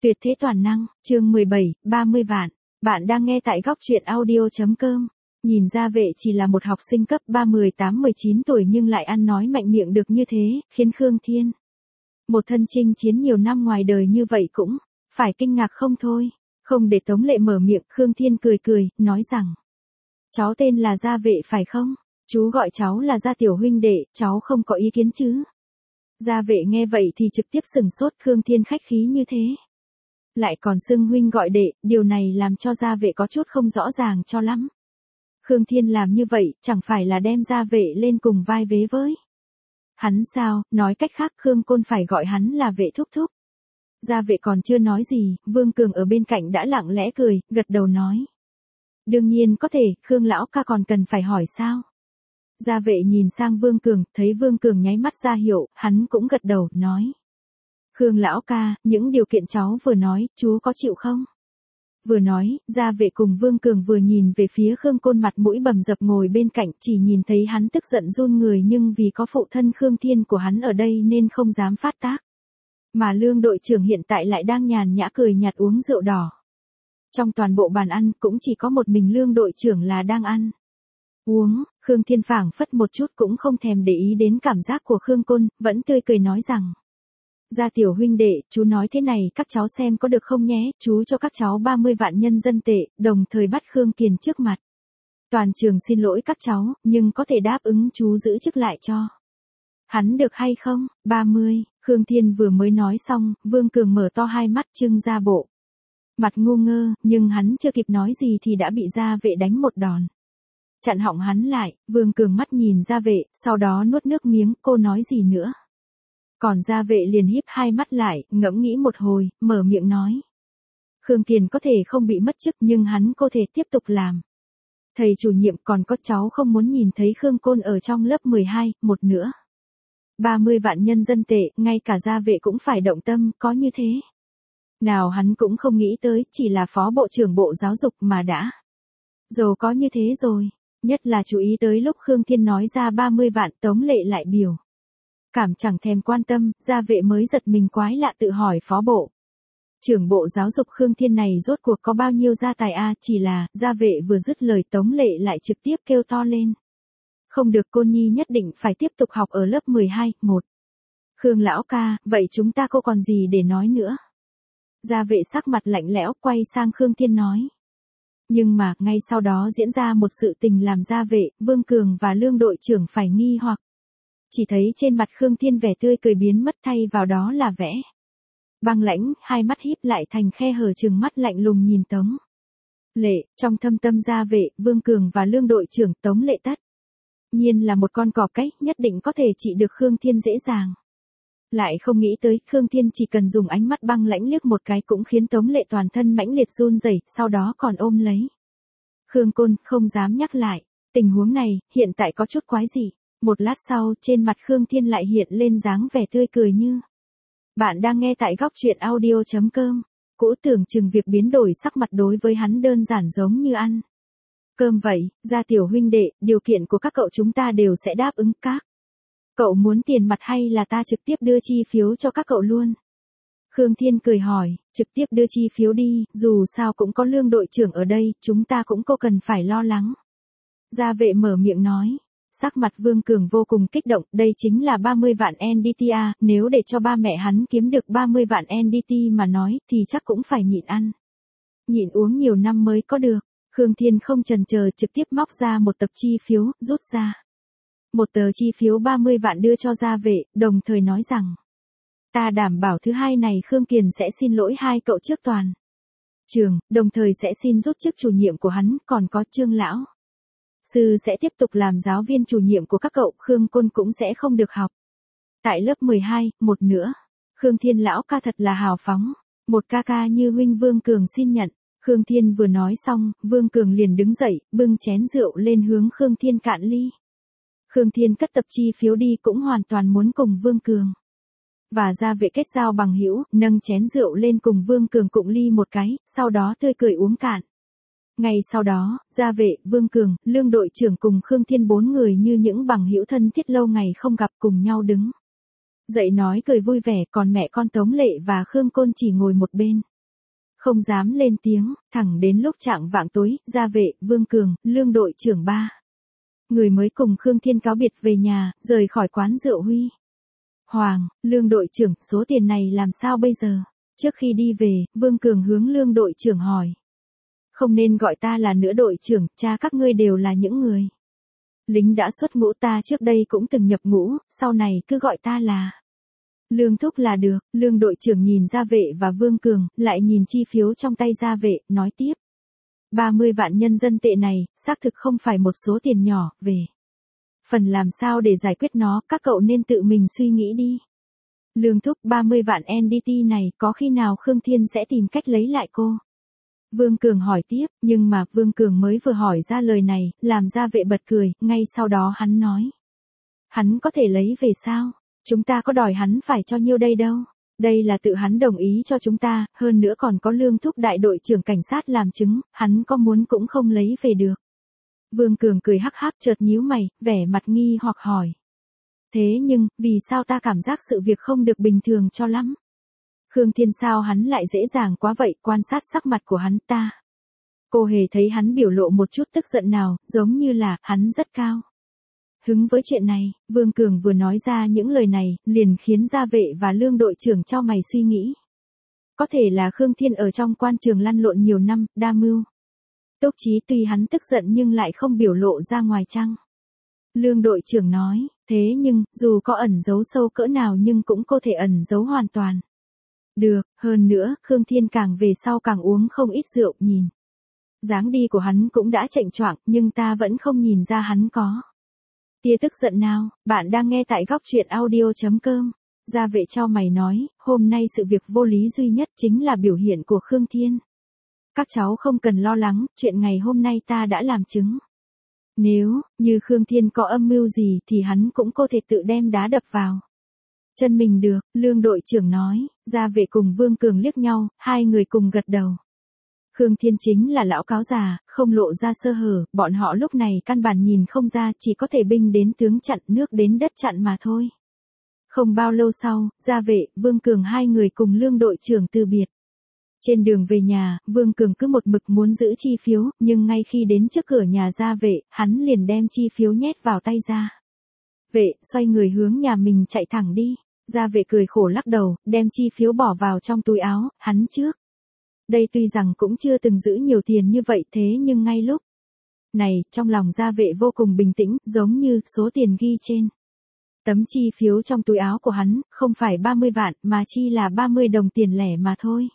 Tuyệt thế toàn năng, chương 17, 30 vạn. Bạn đang nghe tại góc truyện audio.com. Nhìn ra vệ chỉ là một học sinh cấp 3 18-19 tuổi nhưng lại ăn nói mạnh miệng được như thế, khiến Khương Thiên, một thân chinh chiến nhiều năm ngoài đời như vậy cũng phải kinh ngạc không thôi. Không để Tống Lệ mở miệng, Khương Thiên cười cười, nói rằng: cháu tên là Gia Vệ phải không? Chú gọi cháu là Gia tiểu huynh đệ, cháu không có ý kiến chứ? Gia Vệ nghe vậy thì trực tiếp sửng sốt, Khương Thiên khách khí như thế, lại còn xưng huynh gọi đệ, điều này làm cho Gia Vệ có chút không rõ ràng cho lắm. Khương Thiên làm như vậy, chẳng phải là đem Gia Vệ lên cùng vai vế với hắn sao? Nói cách khác, Khương Côn phải gọi hắn là Vệ thúc thúc. Gia Vệ còn chưa nói gì, Vương Cường ở bên cạnh đã lặng lẽ cười, gật đầu nói: đương nhiên có thể, Khương lão ca còn cần phải hỏi sao? Gia Vệ nhìn sang Vương Cường, thấy Vương Cường nháy mắt ra hiệu, hắn cũng gật đầu, nói: Khương lão ca, những điều kiện cháu vừa nói, chú có chịu không? Vừa nói, Gia Vệ cùng Vương Cường vừa nhìn về phía Khương Côn, mặt mũi bầm dập ngồi bên cạnh, chỉ nhìn thấy hắn tức giận run người, nhưng vì có phụ thân Khương Thiên của hắn ở đây nên không dám phát tác. Mà Lương đội trưởng hiện tại lại đang nhàn nhã cười nhạt uống rượu đỏ. Trong toàn bộ bàn ăn cũng chỉ có một mình Lương đội trưởng là đang ăn uống. Khương Thiên phảng phất một chút cũng không thèm để ý đến cảm giác của Khương Côn, vẫn tươi cười nói rằng: Gia tiểu huynh đệ, chú nói thế này các cháu xem có được không nhé, chú cho các cháu 30 vạn nhân dân tệ, đồng thời bắt Khương Kiền trước mặt toàn trường xin lỗi các cháu, nhưng có thể đáp ứng chú giữ chức lại cho hắn được hay không? 30, Khương Thiên vừa mới nói xong, Vương Cường mở to hai mắt trưng ra bộ mặt ngu ngơ, nhưng hắn chưa kịp nói gì thì đã bị Gia Vệ đánh một đòn chặn họng hắn lại. Vương Cường mắt nhìn Gia Vệ, sau đó nuốt nước miếng, cô nói gì nữa? Còn Gia Vệ liền híp hai mắt lại, ngẫm nghĩ một hồi, mở miệng nói: Khương Kiền có thể không bị mất chức nhưng hắn có thể tiếp tục làm thầy chủ nhiệm, còn có cháu không muốn nhìn thấy Khương Côn ở trong lớp 12, một nữa. 30 vạn nhân dân tệ, ngay cả Gia Vệ cũng phải động tâm, có như thế nào hắn cũng không nghĩ tới, chỉ là phó bộ trưởng bộ giáo dục mà đã giàu có như thế rồi. Nhất là chú ý tới lúc Khương Thiên nói ra 30 vạn, Tống Lệ lại biểu cảm chẳng thèm quan tâm. Gia Vệ mới giật mình quái lạ, tự hỏi phó bộ trưởng bộ giáo dục Khương Thiên này rốt cuộc có bao nhiêu gia tài a? Chỉ là Gia Vệ vừa dứt lời, Tống Lệ lại trực tiếp kêu to lên: không được, Côn Nhi nhất định phải tiếp tục học ở lớp 12, 1. Khương lão ca, vậy chúng ta cô còn gì để nói nữa? Gia Vệ sắc mặt lạnh lẽo, quay sang Khương Thiên nói. Nhưng mà, ngay sau đó diễn ra một sự tình làm Gia Vệ, Vương Cường và Lương đội trưởng phải nghi hoặc. Chỉ thấy trên mặt Khương Thiên vẻ tươi cười biến mất, thay vào đó là vẻ băng lãnh, hai mắt híp lại thành khe hở, trừng mắt lạnh lùng nhìn Tống Lệ. Trong thâm tâm Gia Vệ, Vương Cường và Lương đội trưởng, Tống Lệ tất nhiên là một con cọp cái, nhất định có thể trị được Khương Thiên dễ dàng. Lại không nghĩ tới, Khương Thiên chỉ cần dùng ánh mắt băng lãnh liếc một cái cũng khiến Tống Lệ toàn thân mãnh liệt run rẩy, sau đó còn ôm lấy Khương Côn, không dám nhắc lại. Tình huống này, hiện tại có chút quái dị. Một lát sau, trên mặt Khương Thiên lại hiện lên dáng vẻ tươi cười như. Bạn đang nghe tại góc truyện audio.com. Cũ tưởng chừng việc biến đổi sắc mặt đối với hắn đơn giản giống như ăn cơm vậy. Gia tiểu huynh đệ, điều kiện của các cậu chúng ta đều sẽ đáp ứng. Các cậu muốn tiền mặt hay là ta trực tiếp đưa chi phiếu cho các cậu luôn? Khương Thiên cười hỏi. Trực tiếp đưa chi phiếu đi, dù sao cũng có Lương đội trưởng ở đây, chúng ta cũng có cần phải lo lắng. Gia Vệ mở miệng nói. Sắc mặt Vương Cường vô cùng kích động, đây chính là 30 vạn NDT a, nếu để cho ba mẹ hắn kiếm được 30 vạn NDT mà nói, thì chắc cũng phải nhịn ăn nhịn uống nhiều năm mới có được. Khương Thiên không chần chờ, trực tiếp móc ra một tập chi phiếu, rút ra một tờ chi phiếu 30 vạn đưa cho Gia Vệ, đồng thời nói rằng: ta đảm bảo thứ hai này Khương Kiền sẽ xin lỗi hai cậu trước toàn trường, đồng thời sẽ xin rút chức chủ nhiệm của hắn, còn có Trương lão sư sẽ tiếp tục làm giáo viên chủ nhiệm của các cậu, Khương Côn cũng sẽ không được học tại lớp 12, một nữa. Khương Thiên lão ca thật là hào phóng, một ca ca như huynh. Vương Cường xin nhận. Khương Thiên vừa nói xong, Vương Cường liền đứng dậy, bưng chén rượu lên hướng Khương Thiên cạn ly. Khương Thiên cất tập chi phiếu đi, cũng hoàn toàn muốn cùng Vương Cường và Gia Vệ kết giao bằng hữu, nâng chén rượu lên cùng Vương Cường cụng ly một cái, sau đó tươi cười uống cạn. Ngay sau đó, Gia Vệ, Vương Cường, Lương đội trưởng cùng Khương Thiên bốn người như những bằng hữu thân thiết lâu ngày không gặp, cùng nhau đứng dậy nói cười vui vẻ, còn mẹ con Tống Lệ và Khương Côn chỉ ngồi một bên. không dám lên tiếng, thẳng đến lúc chạng vạng tối, Gia Vệ, Vương Cường, Lương đội trưởng 3 người mới cùng Khương Thiên cáo biệt về nhà, rời khỏi quán rượu Huy Hoàng. Lương đội trưởng, số tiền này làm sao bây giờ? Trước khi đi về, Vương Cường hướng Lương đội trưởng hỏi. Không nên gọi ta là nữa đội trưởng, cha các ngươi đều là những người lính đã xuất ngũ, ta trước đây cũng từng nhập ngũ, sau này cứ gọi ta là Lương thúc là được. Lương đội trưởng nhìn Gia Vệ và Vương Cường, lại nhìn chi phiếu trong tay Gia Vệ, nói tiếp. 30 vạn nhân dân tệ này, xác thực không phải một số tiền nhỏ, về phần làm sao để giải quyết nó, các cậu nên tự mình suy nghĩ đi. Lương thúc, 30 vạn NDT này, có khi nào Khương Thiên sẽ tìm cách lấy lại cô? Vương Cường hỏi tiếp, nhưng mà Vương Cường mới vừa hỏi ra lời này, làm Gia Vệ bật cười, ngay sau đó hắn nói. Hắn có thể lấy về sao? Chúng ta có đòi hắn phải cho nhiêu đây đâu. Đây là tự hắn đồng ý cho chúng ta, hơn nữa còn có Lương thúc đại đội trưởng cảnh sát làm chứng, hắn có muốn cũng không lấy về được. Vương Cường cười hắc hắc, chợt nhíu mày, vẻ mặt nghi hoặc hỏi. Thế nhưng, vì sao ta cảm giác sự việc không được bình thường cho lắm? Khương Thiên sao hắn lại dễ dàng quá vậy, quan sát sắc mặt của hắn ta. Cô hề thấy hắn biểu lộ một chút tức giận nào, giống như là, hắn rất cao hứng với chuyện này. Vương Cường vừa nói ra những lời này, liền khiến Gia Vệ và Lương đội trưởng cho mày suy nghĩ. Có thể là Khương Thiên ở trong quan trường lăn lộn nhiều năm, đa mưu túc trí, tuy hắn tức giận nhưng lại không biểu lộ ra ngoài chăng? Lương đội trưởng nói, thế nhưng, dù có ẩn giấu sâu cỡ nào nhưng cũng có thể ẩn giấu hoàn toàn. Được, hơn nữa, Khương Thiên càng về sau càng uống không ít rượu, nhìn dáng đi của hắn cũng đã chệnh choạng, nhưng ta vẫn không nhìn ra hắn có tia tức giận nào. Bạn đang nghe tại góc truyện audio.com. Gia Vệ cho mày nói, hôm nay sự việc vô lý duy nhất chính là biểu hiện của Khương Thiên. Các cháu không cần lo lắng, chuyện ngày hôm nay ta đã làm chứng. Nếu như Khương Thiên có âm mưu gì thì hắn cũng có thể tự đem đá đập vào chân mình được. Lương đội trưởng nói. Gia Vệ cùng Vương Cường liếc nhau, hai người cùng gật đầu. Khương Thiên chính là lão cáo già, không lộ ra sơ hở, bọn họ lúc này căn bản nhìn không ra, chỉ có thể binh đến tướng chặn, nước đến đất chặn mà thôi. Không bao lâu sau, Gia Vệ, Vương Cường hai người cùng Lương đội trưởng từ biệt. Trên đường về nhà, Vương Cường cứ một mực muốn giữ chi phiếu, nhưng ngay khi đến trước cửa nhà Gia Vệ, hắn liền đem chi phiếu nhét vào tay Gia Vệ, xoay người hướng nhà mình chạy thẳng đi. Gia Vệ cười khổ lắc đầu, đem chi phiếu bỏ vào trong túi áo, hắn trước đây tuy rằng cũng chưa từng giữ nhiều tiền như vậy, thế nhưng ngay lúc này, trong lòng Gia Vệ vô cùng bình tĩnh, giống như số tiền ghi trên tấm chi phiếu trong túi áo của hắn, không phải 30 vạn, mà chi là 30 đồng tiền lẻ mà thôi.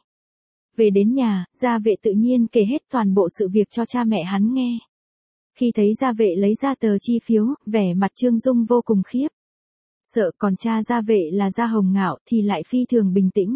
Về đến nhà, Gia Vệ tự nhiên kể hết toàn bộ sự việc cho cha mẹ hắn nghe. Khi thấy Gia Vệ lấy ra tờ chi phiếu, vẻ mặt Trương Dung vô cùng khiếp sợ, còn cha Gia Vệ là Gia Hồng Ngạo thì lại phi thường bình tĩnh.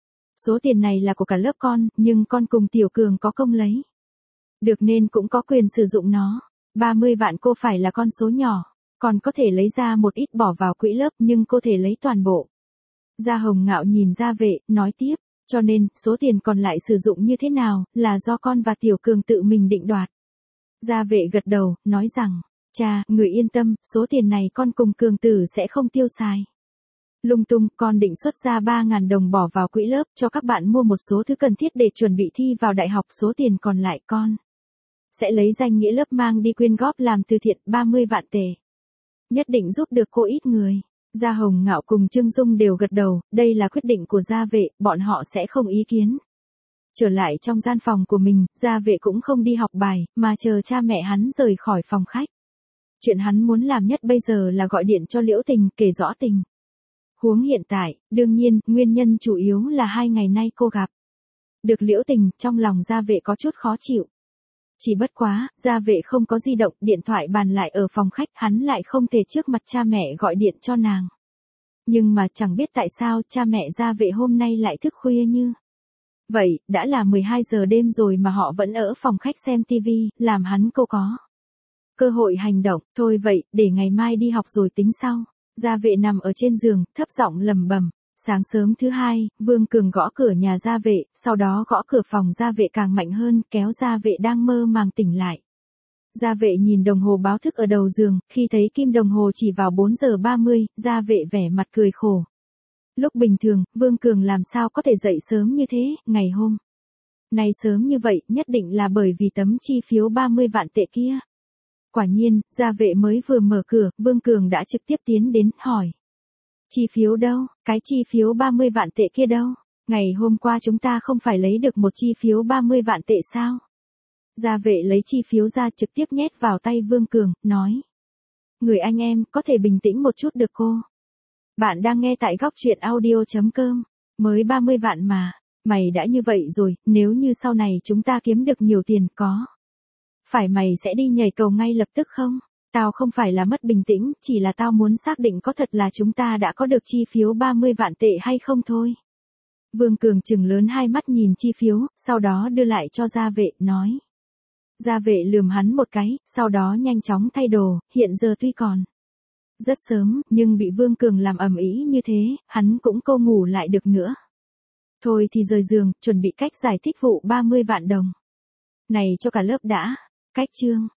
Số tiền này là của cả lớp con, nhưng con cùng Tiểu Cường có công lấy được nên cũng có quyền sử dụng nó. 30 vạn cô phải là con số nhỏ, còn có thể lấy ra một ít bỏ vào quỹ lớp, nhưng cô thể lấy toàn bộ. Gia Hồng Ngạo nhìn Gia Vệ, nói tiếp, cho nên, số tiền còn lại sử dụng như thế nào, là do con và Tiểu Cường tự mình định đoạt. Gia Vệ gật đầu, nói rằng, cha, người yên tâm, số tiền này con cùng Cường tử sẽ không tiêu xài lung tung, con định xuất ra 3.000 đồng bỏ vào quỹ lớp, cho các bạn mua một số thứ cần thiết để chuẩn bị thi vào đại học, số tiền còn lại con sẽ lấy danh nghĩa lớp mang đi quyên góp làm từ thiện, 30 vạn tệ. Nhất định giúp được cô ít người. Gia Hồng Ngạo cùng Trương Dung đều gật đầu, đây là quyết định của Gia Vệ, bọn họ sẽ không ý kiến. Trở lại trong gian phòng của mình, Gia Vệ cũng không đi học bài, mà chờ cha mẹ hắn rời khỏi phòng khách. Chuyện hắn muốn làm nhất bây giờ là gọi điện cho Liễu Tình, kể rõ tình huống hiện tại. Đương nhiên, nguyên nhân chủ yếu là 2 ngày nay cô gặp được Liễu Tình, trong lòng Gia Vệ có chút khó chịu. Chỉ bất quá, Gia Vệ không có di động, điện thoại bàn lại ở phòng khách, hắn lại không thể trước mặt cha mẹ gọi điện cho nàng. Nhưng mà chẳng biết tại sao cha mẹ Gia Vệ hôm nay lại thức khuya như vậy, đã là 12 giờ đêm rồi mà họ vẫn ở phòng khách xem tivi, làm hắn cô có cơ hội hành động. Thôi vậy, để ngày mai đi học rồi tính sau. Gia Vệ nằm ở trên giường, thấp giọng lầm bầm. Sáng sớm thứ hai, Vương Cường gõ cửa nhà Gia Vệ, sau đó gõ cửa phòng Gia Vệ càng mạnh hơn, kéo Gia Vệ đang mơ màng tỉnh lại. Gia Vệ nhìn đồng hồ báo thức ở đầu giường, khi thấy kim đồng hồ chỉ vào 4 giờ 30, Gia Vệ vẻ mặt cười khổ. Lúc bình thường, Vương Cường làm sao có thể dậy sớm như thế, ngày hôm Này sớm như vậy, nhất định là bởi vì tấm chi phiếu 30 vạn tệ kia. Quả nhiên, gia vệ mới vừa mở cửa, Vương Cường đã trực tiếp tiến đến, hỏi. Chi phiếu đâu, cái chi phiếu 30 vạn tệ kia đâu? Ngày hôm qua chúng ta không phải lấy được một chi phiếu 30 vạn tệ sao? Gia vệ lấy chi phiếu ra trực tiếp nhét vào tay Vương Cường, nói. Người anh em, có thể bình tĩnh một chút được cô? Bạn đang nghe tại góc truyện audio.com, mới 30 vạn mà. Mày đã như vậy rồi, nếu như sau này chúng ta kiếm được nhiều tiền có. Phải mày sẽ đi nhảy cầu ngay lập tức không? Tao không phải là mất bình tĩnh, chỉ là tao muốn xác định có thật là chúng ta đã có được chi phiếu 30 vạn tệ hay không thôi. Vương Cường trừng lớn hai mắt nhìn chi phiếu, sau đó đưa lại cho gia vệ, nói. Gia vệ lườm hắn một cái, sau đó nhanh chóng thay đồ, hiện giờ tuy còn rất sớm, nhưng bị Vương Cường làm ầm ĩ như thế, hắn cũng câu ngủ lại được nữa. Thôi thì rời giường, chuẩn bị cách giải thích vụ 30 vạn đồng này cho cả lớp đã. Cách chương